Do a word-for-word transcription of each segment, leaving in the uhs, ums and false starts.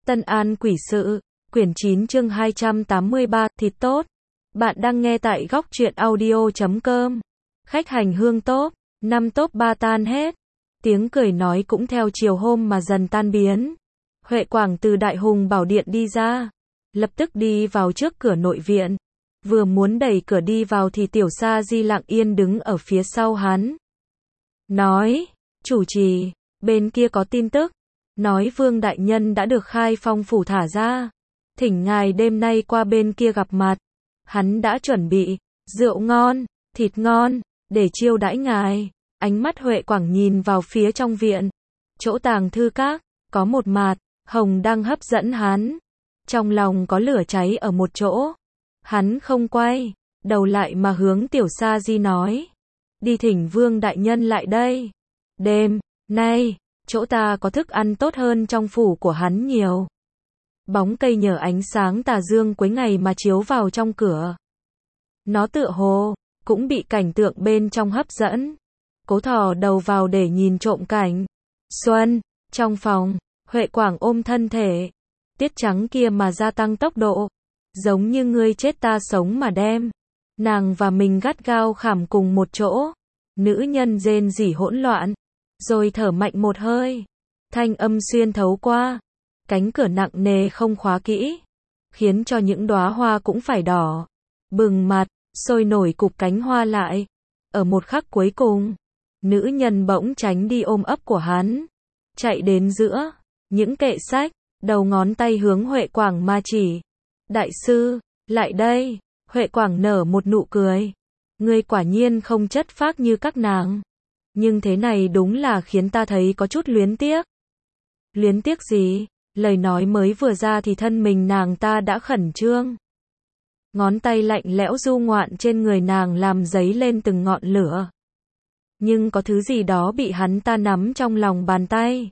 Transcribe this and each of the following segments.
Tân An Quỷ Sự, quyển chín chương hai trăm tám mươi ba, thịt tốt. Bạn đang nghe tại góc truyện audio chấm com. Khách hành hương tốt, năm tốt ba tan hết. Tiếng cười nói cũng theo chiều hôm mà dần tan biến. Huệ Quảng từ Đại Hùng Bảo Điện đi ra, lập tức đi vào trước cửa nội viện. Vừa muốn đẩy cửa đi vào thì Tiểu Sa Di lặng yên đứng ở phía sau hắn. Nói, chủ trì, bên kia có tin tức. Nói Vương Đại Nhân đã được Khai Phong Phủ thả ra. Thỉnh ngài đêm nay qua bên kia gặp mặt. Hắn đã chuẩn bị rượu ngon, thịt ngon, để chiêu đãi ngài. Ánh mắt Huệ Quảng nhìn vào phía trong viện. Chỗ tàng thư các, có một mạt hồng đang hấp dẫn hắn. Trong lòng có lửa cháy ở một chỗ. Hắn không quay đầu lại mà hướng Tiểu Sa Di nói. Đi thỉnh Vương Đại Nhân lại đây. Đêm nay, chỗ ta có thức ăn tốt hơn trong phủ của hắn nhiều. Bóng cây nhờ ánh sáng tà dương cuối ngày mà chiếu vào trong cửa. Nó tựa hồ cũng bị cảnh tượng bên trong hấp dẫn. Cố thò đầu vào để nhìn trộm cảnh. Xuân, trong phòng, Huệ Quảng ôm thân thể. Tiết trắng kia mà gia tăng tốc độ. Giống như ngươi chết ta sống mà đem. Nàng và mình gắt gao khảm cùng một chỗ. Nữ nhân rên rỉ hỗn loạn. Rồi thở mạnh một hơi. Thanh âm xuyên thấu qua. Cánh cửa nặng nề không khóa kỹ. Khiến cho những đóa hoa cũng phải đỏ. Bừng mặt, sôi nổi cục cánh hoa lại. Ở một khắc cuối cùng, nữ nhân bỗng tránh đi ôm ấp của hắn. Chạy đến giữa những kệ sách, đầu ngón tay hướng Huệ Quảng mà chỉ. Đại sư, lại đây. Huệ Quảng nở một nụ cười. Ngươi quả nhiên không chất phác như các nàng. Nhưng thế này đúng là khiến ta thấy có chút luyến tiếc. Luyến tiếc gì? Lời nói mới vừa ra thì thân mình nàng ta đã khẩn trương. Ngón tay lạnh lẽo du ngoạn trên người nàng làm dấy lên từng ngọn lửa. Nhưng có thứ gì đó bị hắn ta nắm trong lòng bàn tay.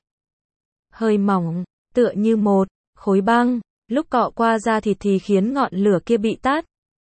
Hơi mỏng, tựa như một khối băng, lúc cọ qua da thịt thì khiến ngọn lửa kia bị tắt.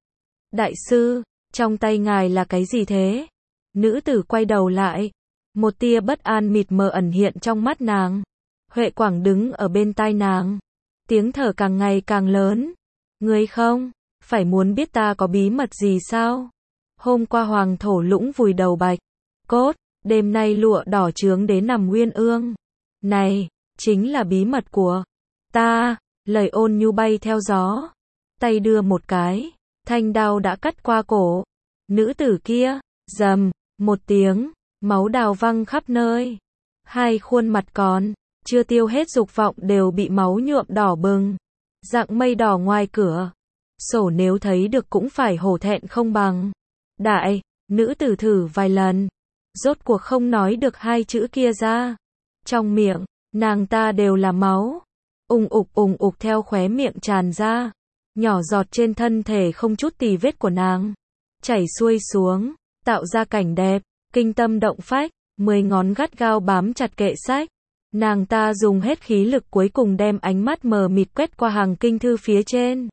Đại sư, trong tay ngài là cái gì thế? Nữ tử quay đầu lại. Một tia bất an mịt mờ ẩn hiện trong mắt nàng. Huệ Quảng đứng ở bên tai nàng. Tiếng thở càng ngày càng lớn. Ngươi không phải muốn biết ta có bí mật gì sao? Hôm qua Hoàng Thổ Lũng vùi đầu Bạch Cốt. Đêm nay lụa đỏ trướng đến nằm nguyên ương. Này, chính là bí mật của ta. Lời ôn nhu bay theo gió. Tay đưa một cái. Thanh đao đã cắt qua cổ. Nữ tử kia, rầm một tiếng, máu đào văng khắp nơi. Hai khuôn mặt còn chưa tiêu hết dục vọng đều bị máu nhuộm đỏ bừng. Dạng mây đỏ ngoài cửa sổ nếu thấy được cũng phải hổ thẹn không bằng. Đại, nữ tử thử vài lần, rốt cuộc không nói được hai chữ kia ra. Trong miệng nàng ta đều là máu, ùng ục ùng ục theo khóe miệng tràn ra, nhỏ giọt trên thân thể không chút tì vết của nàng, chảy xuôi xuống, tạo ra cảnh đẹp, kinh tâm động phách. Mười ngón gắt gao bám chặt kệ sách. Nàng ta dùng hết khí lực cuối cùng đem ánh mắt mờ mịt quét qua hàng kinh thư phía trên.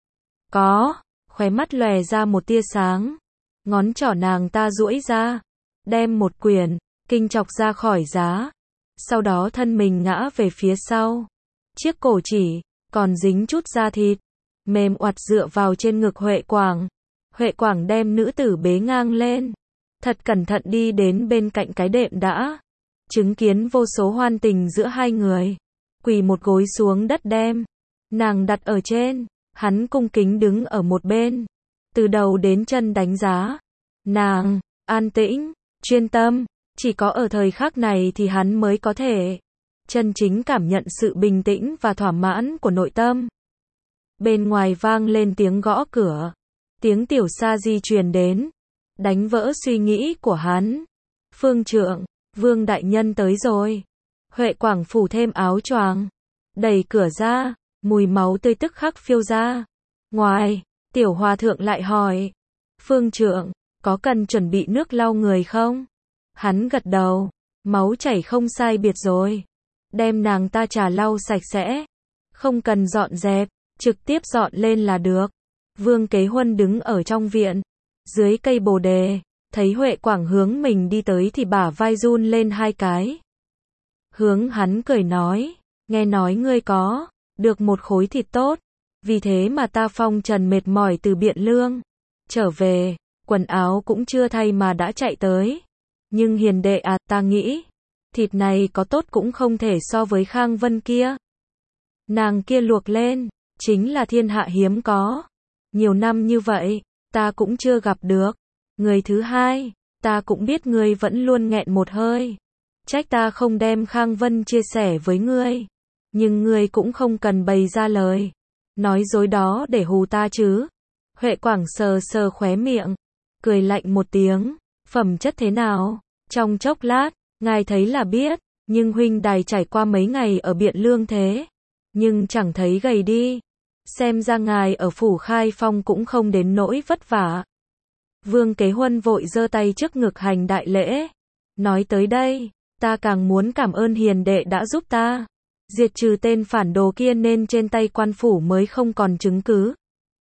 Có, khóe mắt lòe ra một tia sáng. Ngón trỏ nàng ta duỗi ra, đem một quyển kinh chọc ra khỏi giá. Sau đó thân mình ngã về phía sau. Chiếc cổ chỉ còn dính chút da thịt, mềm oặt dựa vào trên ngực Huệ Quảng. Huệ Quảng đem nữ tử bế ngang lên. Thật cẩn thận đi đến bên cạnh cái đệm đã. Chứng kiến vô số hoan tình giữa hai người. Quỳ một gối xuống đất đem nàng đặt ở trên. Hắn cung kính đứng ở một bên. Từ đầu đến chân đánh giá. Nàng, an tĩnh, chuyên tâm. Chỉ có ở thời khắc này thì hắn mới có thể chân chính cảm nhận sự bình tĩnh và thỏa mãn của nội tâm. Bên ngoài vang lên tiếng gõ cửa. Tiếng Tiểu Sa Di truyền đến. Đánh vỡ suy nghĩ của hắn. Phương trượng, Vương Đại Nhân tới rồi. Huệ Quảng phủ thêm áo choàng, đẩy cửa ra, mùi máu tươi tức khắc phiêu ra. Ngoài, Tiểu Hòa Thượng lại hỏi. Phương trượng, có cần chuẩn bị nước lau người không? Hắn gật đầu. Máu chảy không sai biệt rồi. Đem nàng ta trà lau sạch sẽ. Không cần dọn dẹp, trực tiếp dọn lên là được. Vương Kế Huân đứng ở trong viện. Dưới cây bồ đề, thấy Huệ Quảng hướng mình đi tới thì bả vai run lên hai cái. Hướng hắn cười nói, nghe nói ngươi có được một khối thịt tốt. Vì thế mà ta phong trần mệt mỏi từ Biện Lương. Trở về, quần áo cũng chưa thay mà đã chạy tới. Nhưng hiền đệ à, ta nghĩ, thịt này có tốt cũng không thể so với Khang Vân kia. Nàng kia luộc lên, chính là thiên hạ hiếm có. Nhiều năm như vậy, ta cũng chưa gặp được. Người thứ hai, ta cũng biết ngươi vẫn luôn nghẹn một hơi. Trách ta không đem Khang Vân chia sẻ với ngươi. Nhưng ngươi cũng không cần bày ra lời. Nói dối đó để hù ta chứ. Huệ Quảng sờ sờ khóe miệng. Cười lạnh một tiếng. Phẩm chất thế nào? Trong chốc lát, ngài thấy là biết. Nhưng huynh đài trải qua mấy ngày ở Biện Lương thế. Nhưng chẳng thấy gầy đi. Xem ra ngài ở phủ Khai Phong cũng không đến nỗi vất vả. Vương Kế Huân vội giơ tay trước ngực hành đại lễ. Nói tới đây, ta càng muốn cảm ơn hiền đệ đã giúp ta. Diệt trừ tên phản đồ kia nên trên tay quan phủ mới không còn chứng cứ.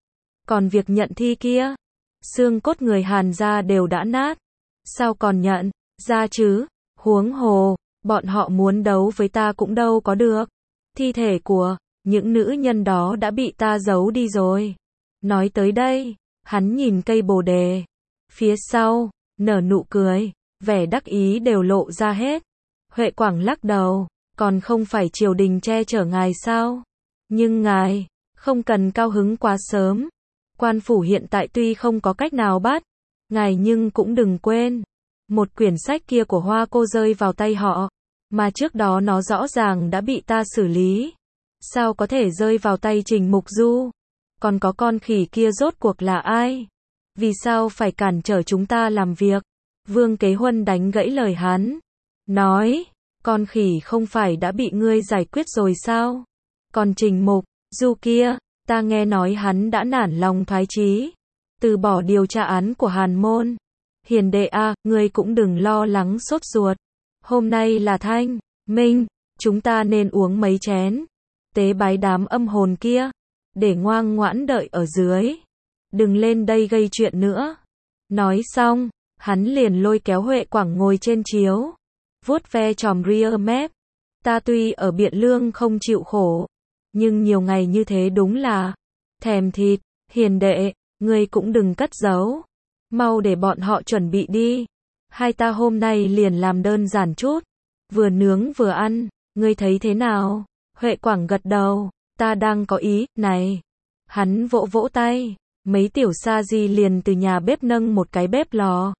Còn việc nhận thi kia, xương cốt người Hàn gia đều đã nát. Sao còn nhận ra chứ? Huống hồ, bọn họ muốn đấu với ta cũng đâu có được. Thi thể của những nữ nhân đó đã bị ta giấu đi rồi. Nói tới đây, hắn nhìn cây bồ đề. Phía sau, nở nụ cười, vẻ đắc ý đều lộ ra hết. Huệ Quảng lắc đầu, còn không phải triều đình che chở ngài sao? Nhưng ngài, không cần cao hứng quá sớm. Quan phủ hiện tại tuy không có cách nào bắt ngài nhưng cũng đừng quên. Một quyển sách kia của Hoa cô rơi vào tay họ. Mà trước đó nó rõ ràng đã bị ta xử lý. Sao có thể rơi vào tay Trình Mục Du? Còn có con khỉ kia rốt cuộc là ai? Vì sao phải cản trở chúng ta làm việc? Vương Kế Huân đánh gãy lời hắn. Nói, con khỉ không phải đã bị ngươi giải quyết rồi sao? Còn Trình Mục Du kia, ta nghe nói hắn đã nản lòng thoái chí. Từ bỏ điều tra án của Hàn Môn. Hiền đệ a, ngươi cũng đừng lo lắng sốt ruột. Hôm nay là thanh minh, chúng ta nên uống mấy chén. Tế bái đám âm hồn kia. Để ngoan ngoãn đợi ở dưới. Đừng lên đây gây chuyện nữa. Nói xong, hắn liền lôi kéo Huệ Quảng ngồi trên chiếu. Vuốt ve chòm rear mép. Ta tuy ở Biện Lương không chịu khổ. Nhưng nhiều ngày như thế đúng là thèm thịt. Hiền đệ, ngươi cũng đừng cất giấu. Mau để bọn họ chuẩn bị đi. Hai ta hôm nay liền làm đơn giản chút. Vừa nướng vừa ăn. Ngươi thấy thế nào? Huệ Quảng gật đầu. Ta đang có ý này. Hắn vỗ vỗ tay. Mấy tiểu sa di liền từ nhà bếp nâng một cái bếp lò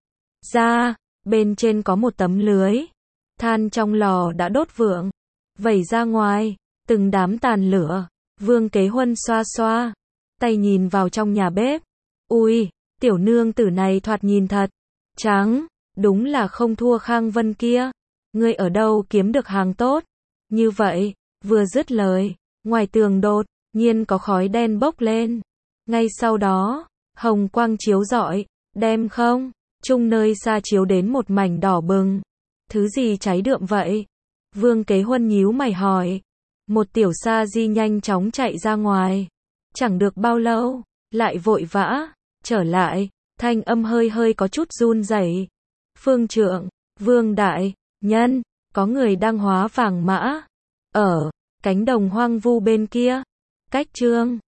ra. Bên trên có một tấm lưới. Than trong lò đã đốt vượng. Vẩy ra ngoài. Từng đám tàn lửa. Vương Kế Huân xoa xoa tay nhìn vào trong nhà bếp. Ui, tiểu nương tử này thoạt nhìn thật trắng. Đúng là không thua Khang Vân kia. Ngươi ở đâu kiếm được hàng tốt như vậy? Vừa dứt lời, ngoài tường đột nhiên có khói đen bốc lên. Ngay sau đó, hồng quang chiếu rọi, đem không trung nơi xa chiếu đến một mảnh đỏ bừng. Thứ gì cháy đượm vậy? Vương Kế Huân nhíu mày hỏi. Một tiểu sa di nhanh chóng chạy ra ngoài. Chẳng được bao lâu, lại vội vã trở lại, thanh âm hơi hơi có chút run rẩy. Phương trượng, Vương đại nhân, có người đang hóa vàng mã ở cánh đồng hoang vu bên kia. Cách Trương